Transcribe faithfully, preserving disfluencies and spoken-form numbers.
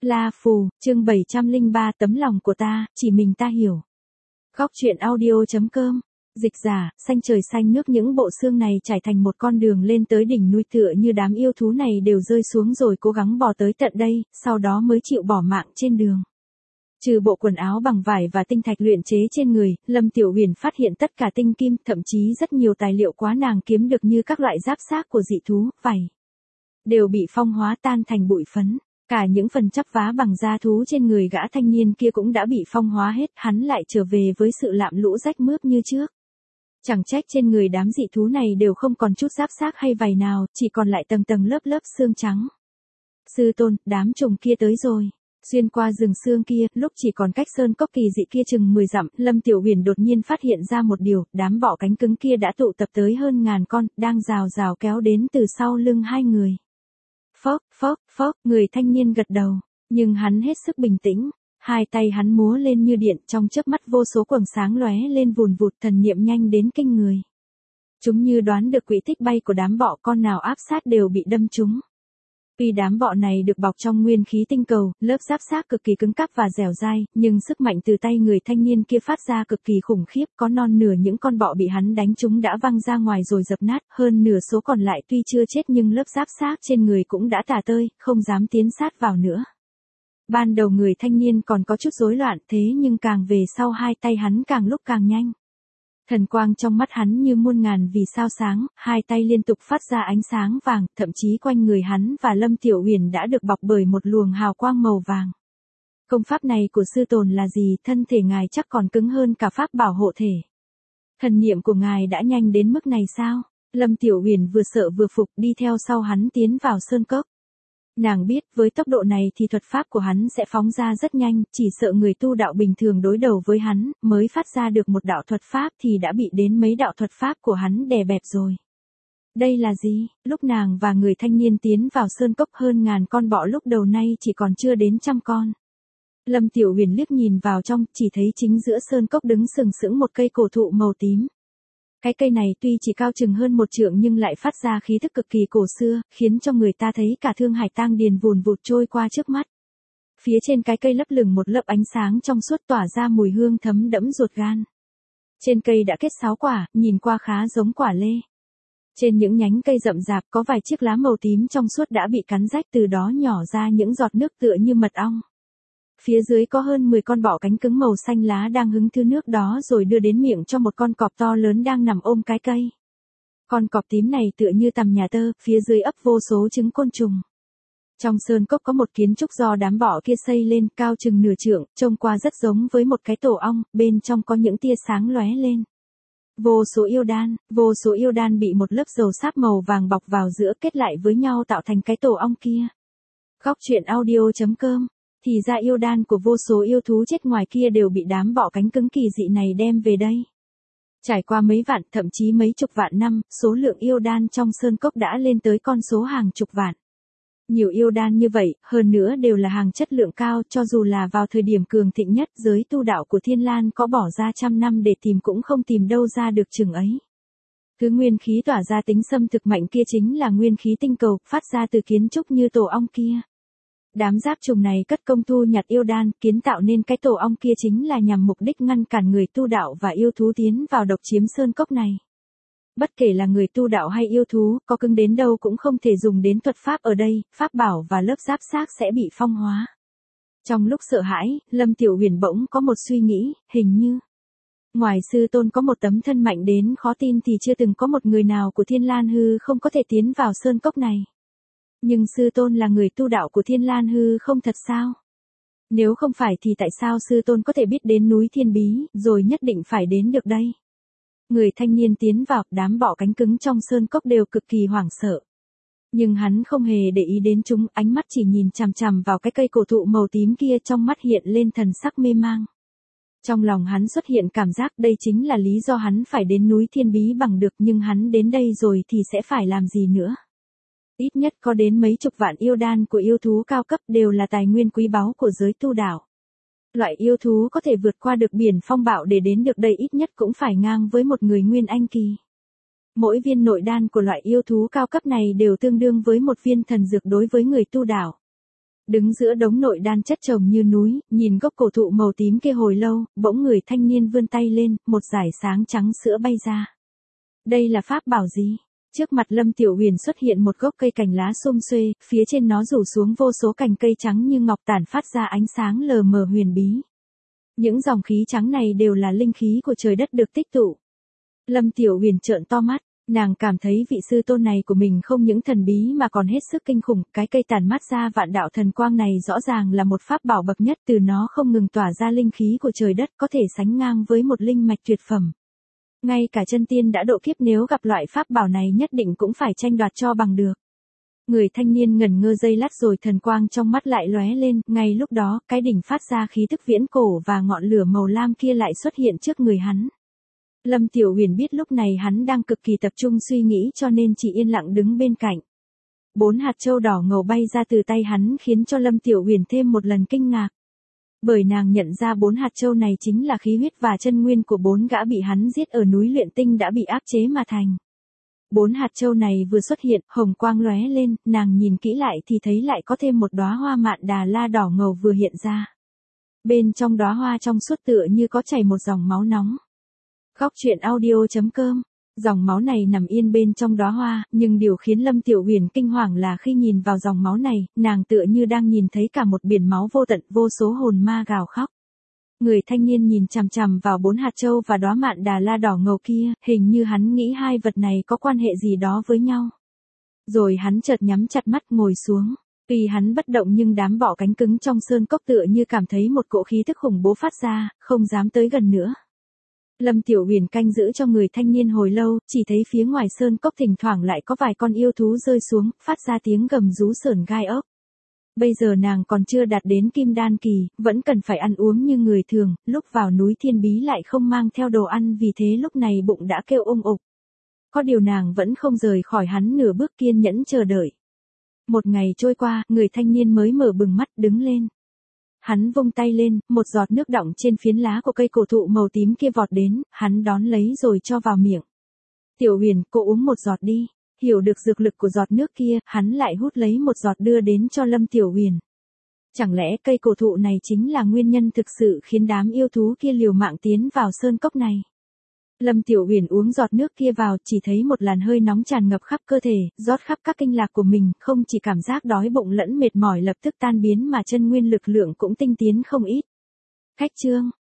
La Phù, chương bảy trăm lẻ ba tấm lòng của ta, chỉ mình ta hiểu. Góc truyện audio chấm com. Dịch giả, xanh trời xanh nước những bộ xương này trải thành một con đường lên tới đỉnh núi tựa như đám yêu thú này đều rơi xuống rồi cố gắng bò tới tận đây, sau đó mới chịu bỏ mạng trên đường. Trừ bộ quần áo bằng vải và tinh thạch luyện chế trên người, Lâm Tiểu Uyển phát hiện tất cả tinh kim, thậm chí rất nhiều tài liệu quá nàng kiếm được như các loại giáp xác của dị thú, vảy, đều bị phong hóa tan thành bụi phấn. Cả những phần chắp vá bằng da thú trên người gã thanh niên kia cũng đã bị phong hóa hết, hắn lại trở về với sự lạm lũ rách mướp như trước. Chẳng trách trên người đám dị thú này đều không còn chút giáp xác hay vảy nào, chỉ còn lại tầng tầng lớp lớp xương trắng. Sư tôn, đám trùng kia tới rồi. Xuyên qua rừng xương kia, lúc chỉ còn cách sơn cốc kỳ dị kia chừng mười dặm, Lâm Tiểu Uyển đột nhiên phát hiện ra một điều, đám bọ cánh cứng kia đã tụ tập tới hơn ngàn con, đang rào rào kéo đến từ sau lưng hai người. Phốc, phốc, phốc, người thanh niên gật đầu, nhưng hắn hết sức bình tĩnh, hai tay hắn múa lên như điện, trong chớp mắt vô số quầng sáng lóe lên vùn vụt, thần niệm nhanh đến kinh người. Chúng như đoán được quỹ tích bay của đám bọ, con nào áp sát đều bị đâm trúng. Vì đám bọ này được bọc trong nguyên khí tinh cầu, lớp giáp xác cực kỳ cứng cáp và dẻo dai, nhưng sức mạnh từ tay người thanh niên kia phát ra cực kỳ khủng khiếp, có non nửa những con bọ bị hắn đánh trúng đã văng ra ngoài rồi dập nát, hơn nửa số còn lại tuy chưa chết nhưng lớp giáp xác trên người cũng đã tả tơi, không dám tiến sát vào nữa. Ban đầu người thanh niên còn có chút rối loạn, thế nhưng càng về sau hai tay hắn càng lúc càng nhanh. Thần quang trong mắt hắn như muôn ngàn vì sao sáng, hai tay liên tục phát ra ánh sáng vàng, thậm chí quanh người hắn và Lâm Tiểu Uyển đã được bọc bởi một luồng hào quang màu vàng. Công pháp này của sư tôn là gì, thân thể ngài chắc còn cứng hơn cả pháp bảo hộ thể. Thần niệm của ngài đã nhanh đến mức này sao? Lâm Tiểu Uyển vừa sợ vừa phục đi theo sau hắn tiến vào sơn cốc. Nàng biết với tốc độ này thì thuật pháp của hắn sẽ phóng ra rất nhanh, chỉ sợ người tu đạo bình thường đối đầu với hắn, mới phát ra được một đạo thuật pháp thì đã bị đến mấy đạo thuật pháp của hắn đè bẹp rồi. Đây là gì? Lúc nàng và người thanh niên tiến vào sơn cốc hơn ngàn con bọ lúc đầu nay chỉ còn chưa đến trăm con. Lâm Tiểu Uyển liếc nhìn vào trong, chỉ thấy chính giữa sơn cốc đứng sừng sững một cây cổ thụ màu tím. Cái cây này tuy chỉ cao chừng hơn một trượng nhưng lại phát ra khí thức cực kỳ cổ xưa, khiến cho người ta thấy cả Thương Hải tang điền vùn vụt trôi qua trước mắt. Phía trên cái cây lấp lửng một lớp ánh sáng trong suốt tỏa ra mùi hương thấm đẫm ruột gan. Trên cây đã kết sáu quả, nhìn qua khá giống quả lê. Trên những nhánh cây rậm rạp có vài chiếc lá màu tím trong suốt đã bị cắn rách, từ đó nhỏ ra những giọt nước tựa như mật ong. Phía dưới có hơn mười con bọ cánh cứng màu xanh lá đang hứng thứ nước đó rồi đưa đến miệng cho một con cọp to lớn đang nằm ôm cái cây. Con cọp tím này tựa như tằm nhà tơ, phía dưới ấp vô số trứng côn trùng. Trong sơn cốc có một kiến trúc do đám bọ kia xây lên, cao chừng nửa trượng, trông qua rất giống với một cái tổ ong, bên trong có những tia sáng lóe lên. Vô số yêu đan, vô số yêu đan bị một lớp dầu sáp màu vàng bọc vào giữa kết lại với nhau tạo thành cái tổ ong kia. Góc truyện audio chấm com. Thì ra yêu đan của vô số yêu thú chết ngoài kia đều bị đám bọ cánh cứng kỳ dị này đem về đây. Trải qua mấy vạn, thậm chí mấy chục vạn năm, số lượng yêu đan trong sơn cốc đã lên tới con số hàng chục vạn. Nhiều yêu đan như vậy, hơn nữa đều là hàng chất lượng cao, cho dù là vào thời điểm cường thịnh nhất giới tu đạo của Thiên Lan có bỏ ra trăm năm để tìm cũng không tìm đâu ra được chừng ấy. Thứ nguyên khí tỏa ra tính xâm thực mạnh kia chính là nguyên khí tinh cầu, phát ra từ kiến trúc như tổ ong kia. Đám giáp trùng này cất công thu nhặt yêu đan, kiến tạo nên cái tổ ong kia chính là nhằm mục đích ngăn cản người tu đạo và yêu thú tiến vào độc chiếm sơn cốc này. Bất kể là người tu đạo hay yêu thú, có cứng đến đâu cũng không thể dùng đến thuật pháp ở đây, pháp bảo và lớp giáp xác sẽ bị phong hóa. Trong lúc sợ hãi, Lâm Tiểu Uyển bỗng có một suy nghĩ, hình như ngoài sư tôn có một tấm thân mạnh đến khó tin thì chưa từng có một người nào của Thiên Lan Hư không có thể tiến vào sơn cốc này. Nhưng sư tôn là người tu đạo của Thiên Lan Hư không thật sao? Nếu không phải thì tại sao sư tôn có thể biết đến núi Thiên Bí, rồi nhất định phải đến được đây? Người thanh niên tiến vào, đám bọ cánh cứng trong sơn cốc đều cực kỳ hoảng sợ. Nhưng hắn không hề để ý đến chúng, ánh mắt chỉ nhìn chằm chằm vào cái cây cổ thụ màu tím kia, trong mắt hiện lên thần sắc mê mang. Trong lòng hắn xuất hiện cảm giác đây chính là lý do hắn phải đến núi Thiên Bí bằng được, nhưng hắn đến đây rồi thì sẽ phải làm gì nữa? Ít nhất có đến mấy chục vạn yêu đan của yêu thú cao cấp đều là tài nguyên quý báu của giới tu đạo. Loại yêu thú có thể vượt qua được biển phong bạo để đến được đây ít nhất cũng phải ngang với một người nguyên anh kỳ. Mỗi viên nội đan của loại yêu thú cao cấp này đều tương đương với một viên thần dược đối với người tu đạo. Đứng giữa đống nội đan chất chồng như núi, nhìn gốc cổ thụ màu tím kia hồi lâu, bỗng người thanh niên vươn tay lên, một dải sáng trắng sữa bay ra. Đây là pháp bảo gì? Trước mặt Lâm Tiểu Huyền xuất hiện một gốc cây cành lá sum xuê, phía trên nó rủ xuống vô số cành cây trắng như ngọc tản phát ra ánh sáng lờ mờ huyền bí. Những dòng khí trắng này đều là linh khí của trời đất được tích tụ. Lâm Tiểu Huyền trợn to mắt, nàng cảm thấy vị sư tôn này của mình không những thần bí mà còn hết sức kinh khủng, cái cây tản mát ra vạn đạo thần quang này rõ ràng là một pháp bảo bậc nhất, từ nó không ngừng tỏa ra linh khí của trời đất, có thể sánh ngang với một linh mạch tuyệt phẩm. Ngay cả chân tiên đã độ kiếp nếu gặp loại pháp bảo này nhất định cũng phải tranh đoạt cho bằng được. Người thanh niên ngẩn ngơ giây lát rồi thần quang trong mắt lại lóe lên, ngay lúc đó, cái đỉnh phát ra khí tức viễn cổ và ngọn lửa màu lam kia lại xuất hiện trước người hắn. Lâm Tiểu Huyền biết lúc này hắn đang cực kỳ tập trung suy nghĩ cho nên chỉ yên lặng đứng bên cạnh. Bốn hạt châu đỏ ngầu bay ra từ tay hắn khiến cho Lâm Tiểu Huyền thêm một lần kinh ngạc. Bởi nàng nhận ra bốn hạt châu này chính là khí huyết và chân nguyên của bốn gã bị hắn giết ở núi luyện tinh đã bị áp chế mà thành. Bốn hạt châu này vừa xuất hiện, hồng quang lóe lên, nàng nhìn kỹ lại thì thấy lại có thêm một đóa hoa mạn đà la đỏ ngầu vừa hiện ra. Bên trong đóa hoa trong suốt tựa như có chảy một dòng máu nóng. Góc truyện audio chấm com. Dòng máu này nằm yên bên trong đóa hoa, nhưng điều khiến Lâm Tiểu Huyền kinh hoàng là khi nhìn vào dòng máu này, nàng tựa như đang nhìn thấy cả một biển máu vô tận, vô số hồn ma gào khóc. Người thanh niên nhìn chằm chằm vào bốn hạt châu và đóa mạn đà la đỏ ngầu kia, hình như hắn nghĩ hai vật này có quan hệ gì đó với nhau. Rồi hắn chợt nhắm chặt mắt ngồi xuống. Tuy hắn bất động nhưng đám bọ cánh cứng trong sơn cốc tựa như cảm thấy một cỗ khí tức khủng bố phát ra, không dám tới gần nữa. Lâm Tiểu Huyền canh giữ cho người thanh niên hồi lâu, chỉ thấy phía ngoài sơn cốc thỉnh thoảng lại có vài con yêu thú rơi xuống, phát ra tiếng gầm rú sởn gai ốc. Bây giờ nàng còn chưa đạt đến kim đan kỳ, vẫn cần phải ăn uống như người thường, lúc vào núi Thiên Bí lại không mang theo đồ ăn vì thế lúc này bụng đã kêu ôm ục. Có điều nàng vẫn không rời khỏi hắn nửa bước kiên nhẫn chờ đợi. Một ngày trôi qua, người thanh niên mới mở bừng mắt đứng lên. Hắn vung tay lên, một giọt nước đọng trên phiến lá của cây cổ thụ màu tím kia vọt đến, hắn đón lấy rồi cho vào miệng. Tiểu Huyền, cô uống một giọt đi. Hiểu được dược lực của giọt nước kia, hắn lại hút lấy một giọt đưa đến cho Lâm Tiểu Huyền. Chẳng lẽ cây cổ thụ này chính là nguyên nhân thực sự khiến đám yêu thú kia liều mạng tiến vào sơn cốc này? Lâm Tiểu Huyền uống giọt nước kia vào, chỉ thấy một làn hơi nóng tràn ngập khắp cơ thể, rót khắp các kinh lạc của mình, không chỉ cảm giác đói bụng lẫn mệt mỏi lập tức tan biến mà chân nguyên lực lượng cũng tinh tiến không ít. Khách chương